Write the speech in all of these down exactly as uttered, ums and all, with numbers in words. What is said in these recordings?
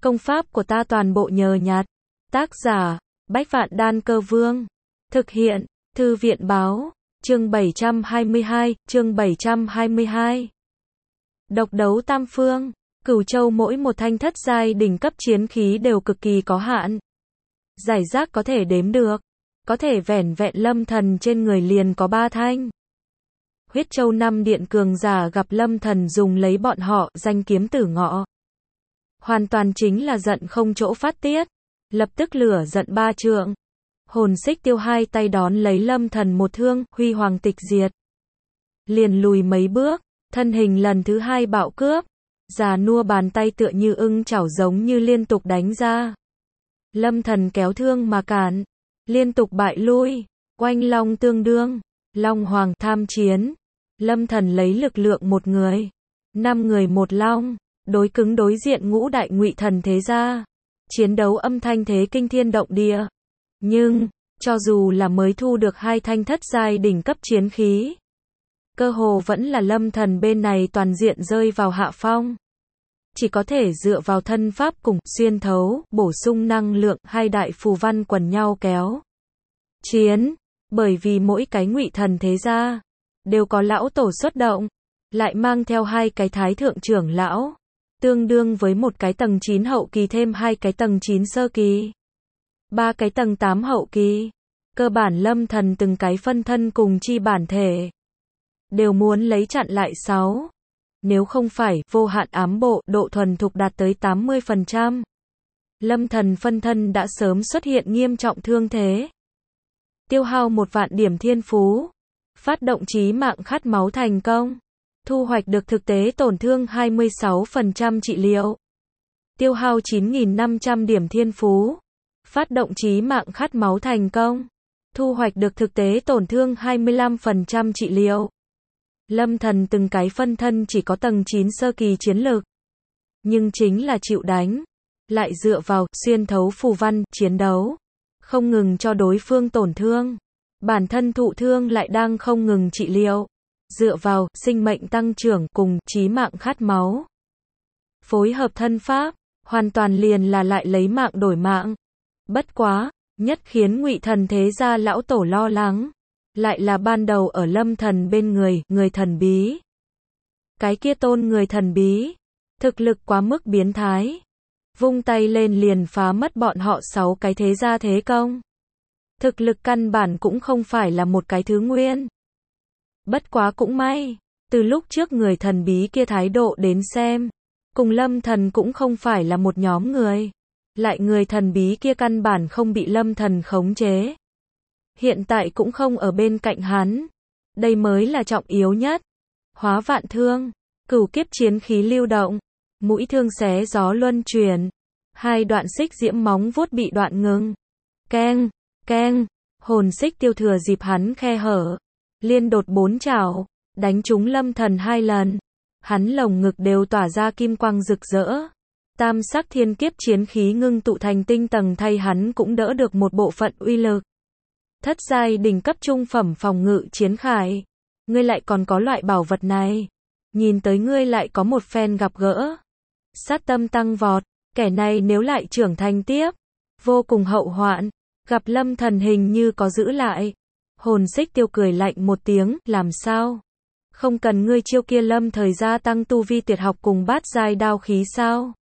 Công pháp của ta toàn bộ nhờ nhặt. Tác giả, Bách Vạn Đan Cơ Vương. Thực hiện, Thư viện Báo. Chương bảy trăm hai mươi hai, chương bảy trăm hai mươi hai. Độc đấu tam phương. Cửu châu mỗi một thanh thất giai đỉnh cấp chiến khí đều cực kỳ có hạn. Giải rác có thể đếm được. Có thể vẻn vẹn Lâm Thần trên người liền có ba thanh. Huyết Châu năm điện cường giả gặp Lâm Thần dùng lấy bọn họ danh kiếm tử ngọ. Hoàn toàn chính là giận không chỗ phát tiết. Lập tức lửa giận ba trượng. Hồn Xích Tiêu hai tay đón lấy Lâm Thần một thương, huy hoàng tịch diệt. Liền lùi mấy bước, thân hình lần thứ hai bạo cướp. Già nua bàn tay tựa như ưng chảo giống như liên tục đánh ra. Lâm Thần kéo thương mà cản. Liên tục bại lui. Oanh long tương đương. Long hoàng tham chiến. Lâm Thần lấy lực lượng một người. Năm người một long. Đối cứng đối diện ngũ đại ngụy thần thế gia. Chiến đấu âm thanh thế kinh thiên động địa. Nhưng, cho dù là mới thu được hai thanh thất giai đỉnh cấp chiến khí. Cơ hồ vẫn là Lâm Thần bên này toàn diện rơi vào hạ phong. Chỉ có thể dựa vào thân pháp cùng xuyên thấu, bổ sung năng lượng, hai đại phù văn quần nhau kéo. Chiến, bởi vì mỗi cái ngụy thần thế gia, đều có lão tổ xuất động, lại mang theo hai cái thái thượng trưởng lão, tương đương với một cái tầng chín hậu kỳ thêm hai cái tầng chín sơ kỳ, ba cái tầng tám hậu kỳ. Cơ bản Lâm Thần từng cái phân thân cùng chi bản thể, đều muốn lấy chặn lại sáu. Nếu không phải vô hạn ám bộ độ thuần thục đạt tới tám mươi phần trăm. Lâm Thần phân thân đã sớm xuất hiện nghiêm trọng thương thế. Tiêu hao một vạn điểm thiên phú. Phát động chí mạng khát máu thành công. Thu hoạch được thực tế tổn thương hai mươi sáu phần trăm trị liệu. Tiêu hao chín nghìn năm trăm điểm thiên phú. Phát động chí mạng khát máu thành công. Thu hoạch được thực tế tổn thương hai mươi lăm phần trăm trị liệu. Lâm Thần từng cái phân thân chỉ có tầng chín sơ kỳ chiến lực. Nhưng chính là chịu đánh. Lại dựa vào xuyên thấu phù văn chiến đấu. Không ngừng cho đối phương tổn thương. Bản thân thụ thương lại đang không ngừng trị liệu. Dựa vào sinh mệnh tăng trưởng cùng chí mạng khát máu. Phối hợp thân pháp. Hoàn toàn liền là lại lấy mạng đổi mạng. Bất quá, nhất khiến ngụy thần thế gia lão tổ lo lắng. Lại là ban đầu ở Lâm Thần bên người, người thần bí. Cái kia tôn người thần bí. Thực lực quá mức biến thái. Vung tay lên liền phá mất bọn họ sáu cái thế gia thế công. Thực lực căn bản cũng không phải là một cái thứ nguyên. Bất quá cũng may. Từ lúc trước người thần bí kia thái độ đến xem. Cùng Lâm Thần cũng không phải là một nhóm người. Lại người thần bí kia căn bản không bị Lâm Thần khống chế. Hiện tại cũng không ở bên cạnh hắn. Đây mới là trọng yếu nhất. Hóa vạn thương. Cửu kiếp chiến khí lưu động. Mũi thương xé gió luân chuyển. Hai đoạn xích diễm móng vuốt bị đoạn ngừng. Keng, keng. Hồn Xích Tiêu thừa dịp hắn khe hở. Liên đột bốn chảo. Đánh trúng Lâm Thần hai lần. Hắn lồng ngực đều tỏa ra kim quang rực rỡ. Tam sắc thiên kiếp chiến khí ngưng tụ thành tinh tầng thay hắn cũng đỡ được một bộ phận uy lực. Thất giai đỉnh cấp trung phẩm phòng ngự chiến khải. Ngươi lại còn có loại bảo vật này. Nhìn tới ngươi lại có một phen gặp gỡ. Sát tâm tăng vọt. Kẻ này nếu lại trưởng thành tiếp. Vô cùng hậu hoạn. Gặp Lâm Thần hình như có giữ lại. Hồn Xích Tiêu cười lạnh một tiếng. Làm sao? Không cần ngươi chiêu kia Lâm thời gia tăng tu vi tuyệt học cùng bát giai đao khí sao?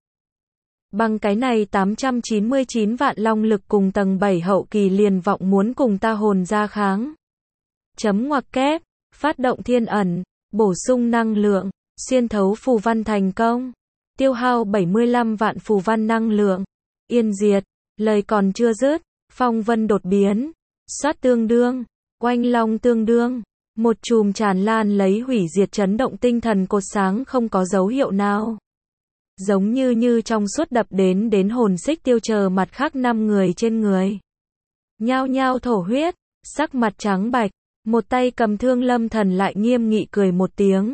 Bằng cái này tám trăm chín mươi chín vạn long lực cùng tầng bảy hậu kỳ liền vọng muốn cùng ta hồn ra kháng. Chấm ngoặc kép, phát động thiên ẩn, bổ sung năng lượng, xuyên thấu phù văn thành công. Tiêu hao bảy mươi lăm vạn phù văn năng lượng. Yên diệt, lời còn chưa dứt, phong vân đột biến. Xoát tương đương, oanh long tương đương. Một chùm tràn lan lấy hủy diệt chấn động tinh thần cột sáng không có dấu hiệu nào. Giống như như trong suốt đập đến đến Hồn Xích Tiêu chờ mặt khác năm người trên người. Nhao nhao thổ huyết, sắc mặt trắng bạch, một tay cầm thương Lâm Thần lại nghiêm nghị cười một tiếng.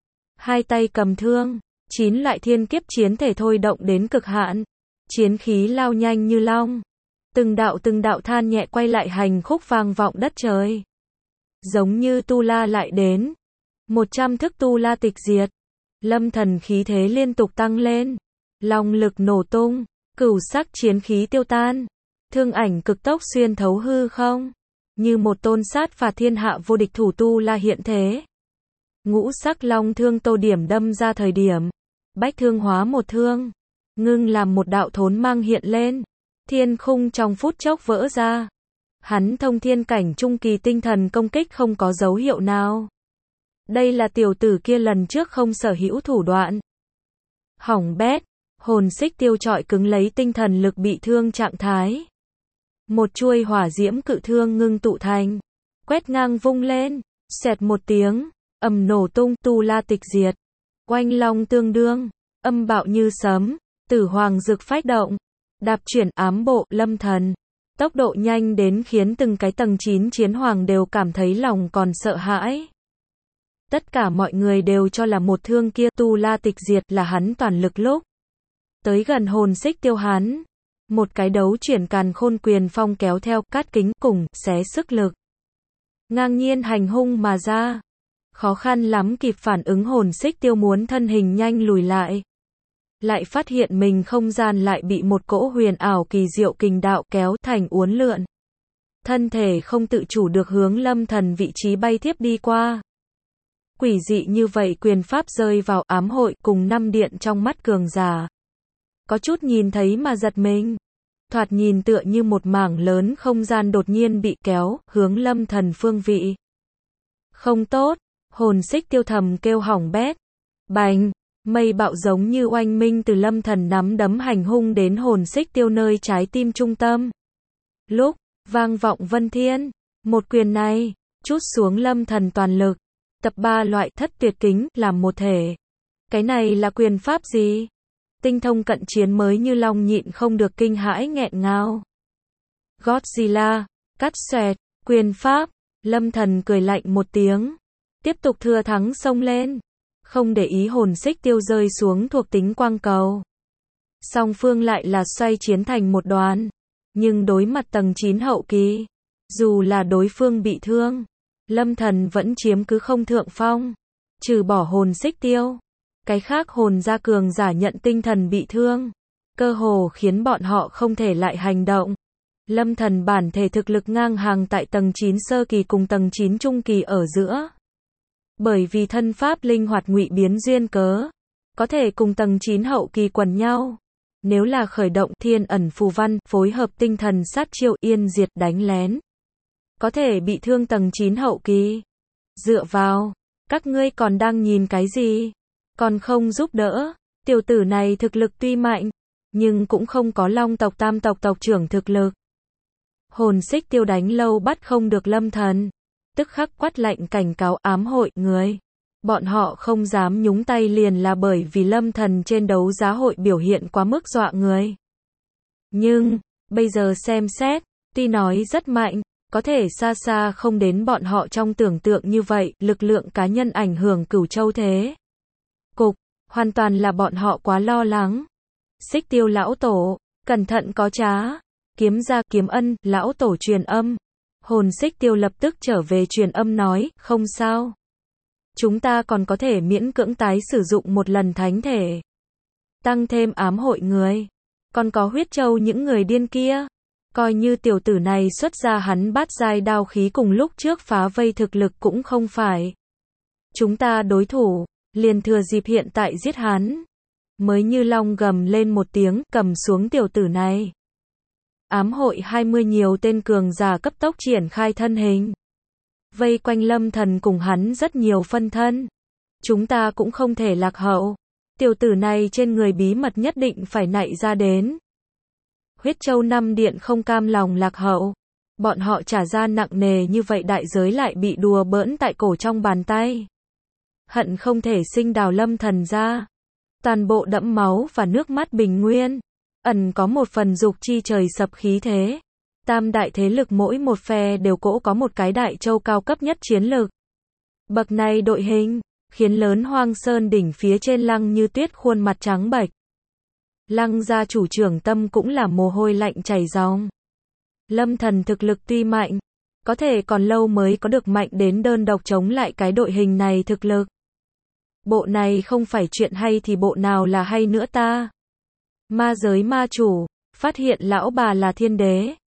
Hai tay cầm thương, chín loại thiên kiếp chiến thể thôi động đến cực hạn. Chiến khí lao nhanh như long. Từng đạo từng đạo than nhẹ quay lại hành khúc vang vọng đất trời. Giống như tu la lại đến. Một trăm thức tu la tịch diệt. Lâm Thần khí thế liên tục tăng lên. Long lực nổ tung, cửu sắc chiến khí tiêu tan, thương ảnh cực tốc xuyên thấu hư không, như một tôn sát phạt thiên hạ vô địch thủ tu la hiện thế. Ngũ sắc long thương tô điểm đâm ra thời điểm, bách thương hóa một thương, ngưng làm một đạo thốn mang hiện lên, thiên khung trong phút chốc vỡ ra. Hắn thông thiên cảnh trung kỳ tinh thần công kích không có dấu hiệu nào. Đây là tiểu tử kia lần trước không sở hữu thủ đoạn. Hỏng bét, hồn xích tiêu trọi cứng lấy tinh thần lực bị thương trạng thái. Một chuôi hỏa diễm cự thương ngưng tụ thành, quét ngang vung lên, xẹt một tiếng, ầm nổ tung, tu la tịch diệt. Oanh long tương đương, âm bạo như sấm, tử hoàng dực phách động, đạp chuyển ám bộ, lâm thần. Tốc độ nhanh đến khiến từng cái tầng chín chiến hoàng đều cảm thấy lòng còn sợ hãi. Tất cả mọi người đều cho là một thương kia tu la tịch diệt là hắn toàn lực lúc. Tới gần hồn xích tiêu hắn. Một cái đấu chuyển càn khôn quyền phong kéo theo cát kính cùng xé sức lực. Ngang nhiên hành hung mà ra. Khó khăn lắm kịp phản ứng hồn xích tiêu muốn thân hình nhanh lùi lại. Lại phát hiện mình không gian lại bị một cỗ huyền ảo kỳ diệu kình đạo kéo thành uốn lượn. Thân thể không tự chủ được hướng lâm thần vị trí bay tiếp đi qua. Quỷ dị như vậy quyền pháp rơi vào ám hội cùng năm điện trong mắt cường giả. Có chút nhìn thấy mà giật mình. Thoạt nhìn tựa như một mảng lớn không gian đột nhiên bị kéo, hướng lâm thần phương vị. Không tốt, hồn xích tiêu thầm kêu hỏng bét. Bành, mây bạo giống như oanh minh từ lâm thần nắm đấm hành hung đến hồn xích tiêu nơi trái tim trung tâm. Lúc, vang vọng vân thiên, một quyền này, trút xuống lâm thần toàn lực. Tập ba loại thất tuyệt kính, làm một thể. Cái này là quyền pháp gì? Tinh thông cận chiến mới như long nhịn không được kinh hãi nghẹn ngào. Godzilla, cắt xoẹt, quyền pháp, lâm thần cười lạnh một tiếng. Tiếp tục thừa thắng xông lên. Không để ý hồn xích tiêu rơi xuống thuộc tính quang cầu. Song phương lại là xoay chiến thành một đoàn. Nhưng đối mặt tầng chín hậu kỳ. Dù là đối phương bị thương. Lâm thần vẫn chiếm cứ không thượng phong. Trừ bỏ hồn xích tiêu. Cái khác hồn gia cường giả nhận tinh thần bị thương. Cơ hồ khiến bọn họ không thể lại hành động. Lâm thần bản thể thực lực ngang hàng tại tầng chín sơ kỳ cùng tầng chín trung kỳ ở giữa. Bởi vì thân pháp linh hoạt ngụy biến duyên cớ. Có thể cùng tầng chín hậu kỳ quần nhau. Nếu là khởi động thiên ẩn phù văn, phối hợp tinh thần sát chiêu yên diệt đánh lén. Có thể bị thương tầng chín hậu kỳ. Dựa vào, các ngươi còn đang nhìn cái gì? Còn không giúp đỡ. Tiểu tử này thực lực tuy mạnh, nhưng cũng không có long tộc tam tộc tộc trưởng thực lực. Hồn xích tiêu đánh lâu bắt không được lâm thần. Tức khắc quát lạnh cảnh cáo ám hội người. Bọn họ không dám nhúng tay liền là bởi vì lâm thần trên đấu giá hội biểu hiện quá mức dọa người. Nhưng, bây giờ xem xét, tuy nói rất mạnh, có thể xa xa không đến bọn họ trong tưởng tượng như vậy, lực lượng cá nhân ảnh hưởng cửu châu thế. Cục, hoàn toàn là bọn họ quá lo lắng. Xích tiêu lão tổ, cẩn thận có trá. Kiếm ra kiếm ân, lão tổ truyền âm. Hồn xích tiêu lập tức trở về truyền âm nói, không sao. Chúng ta còn có thể miễn cưỡng tái sử dụng một lần thánh thể. Tăng thêm ám hội người. Còn có huyết châu những người điên kia. Coi như tiểu tử này xuất ra hắn bát giai đao khí cùng lúc trước phá vây thực lực cũng không phải. Chúng ta đối thủ, liền thừa dịp hiện tại giết hắn. Mới như long gầm lên một tiếng, cầm xuống tiểu tử này. Ám hội hai mươi nhiều tên cường giả cấp tốc triển khai thân hình. Vây quanh lâm thần cùng hắn rất nhiều phân thân. Chúng ta cũng không thể lạc hậu. Tiểu tử này trên người bí mật nhất định phải nảy ra đến. Huyết châu năm điện không cam lòng lạc hậu. Bọn họ trả ra nặng nề như vậy đại giới lại bị đùa bỡn tại cổ trong bàn tay. Hận không thể sinh đào lâm thần ra. Toàn bộ đẫm máu và nước mắt bình nguyên. Ẩn có một phần dục chi trời sập khí thế. Tam đại thế lực mỗi một phe đều cỗ có một cái đại châu cao cấp nhất chiến lược. Bậc này đội hình, khiến lớn Hoang Sơn đỉnh phía trên Lăng Như Tuyết khuôn mặt trắng bệch. Lăng gia chủ trưởng tâm cũng là mồ hôi lạnh chảy ròng. Lâm thần thực lực tuy mạnh, có thể còn lâu mới có được mạnh đến đơn độc chống lại cái đội hình này thực lực. Bộ này không phải chuyện hay thì bộ nào là hay nữa ta. Ma giới ma chủ, phát hiện lão bà là thiên đế.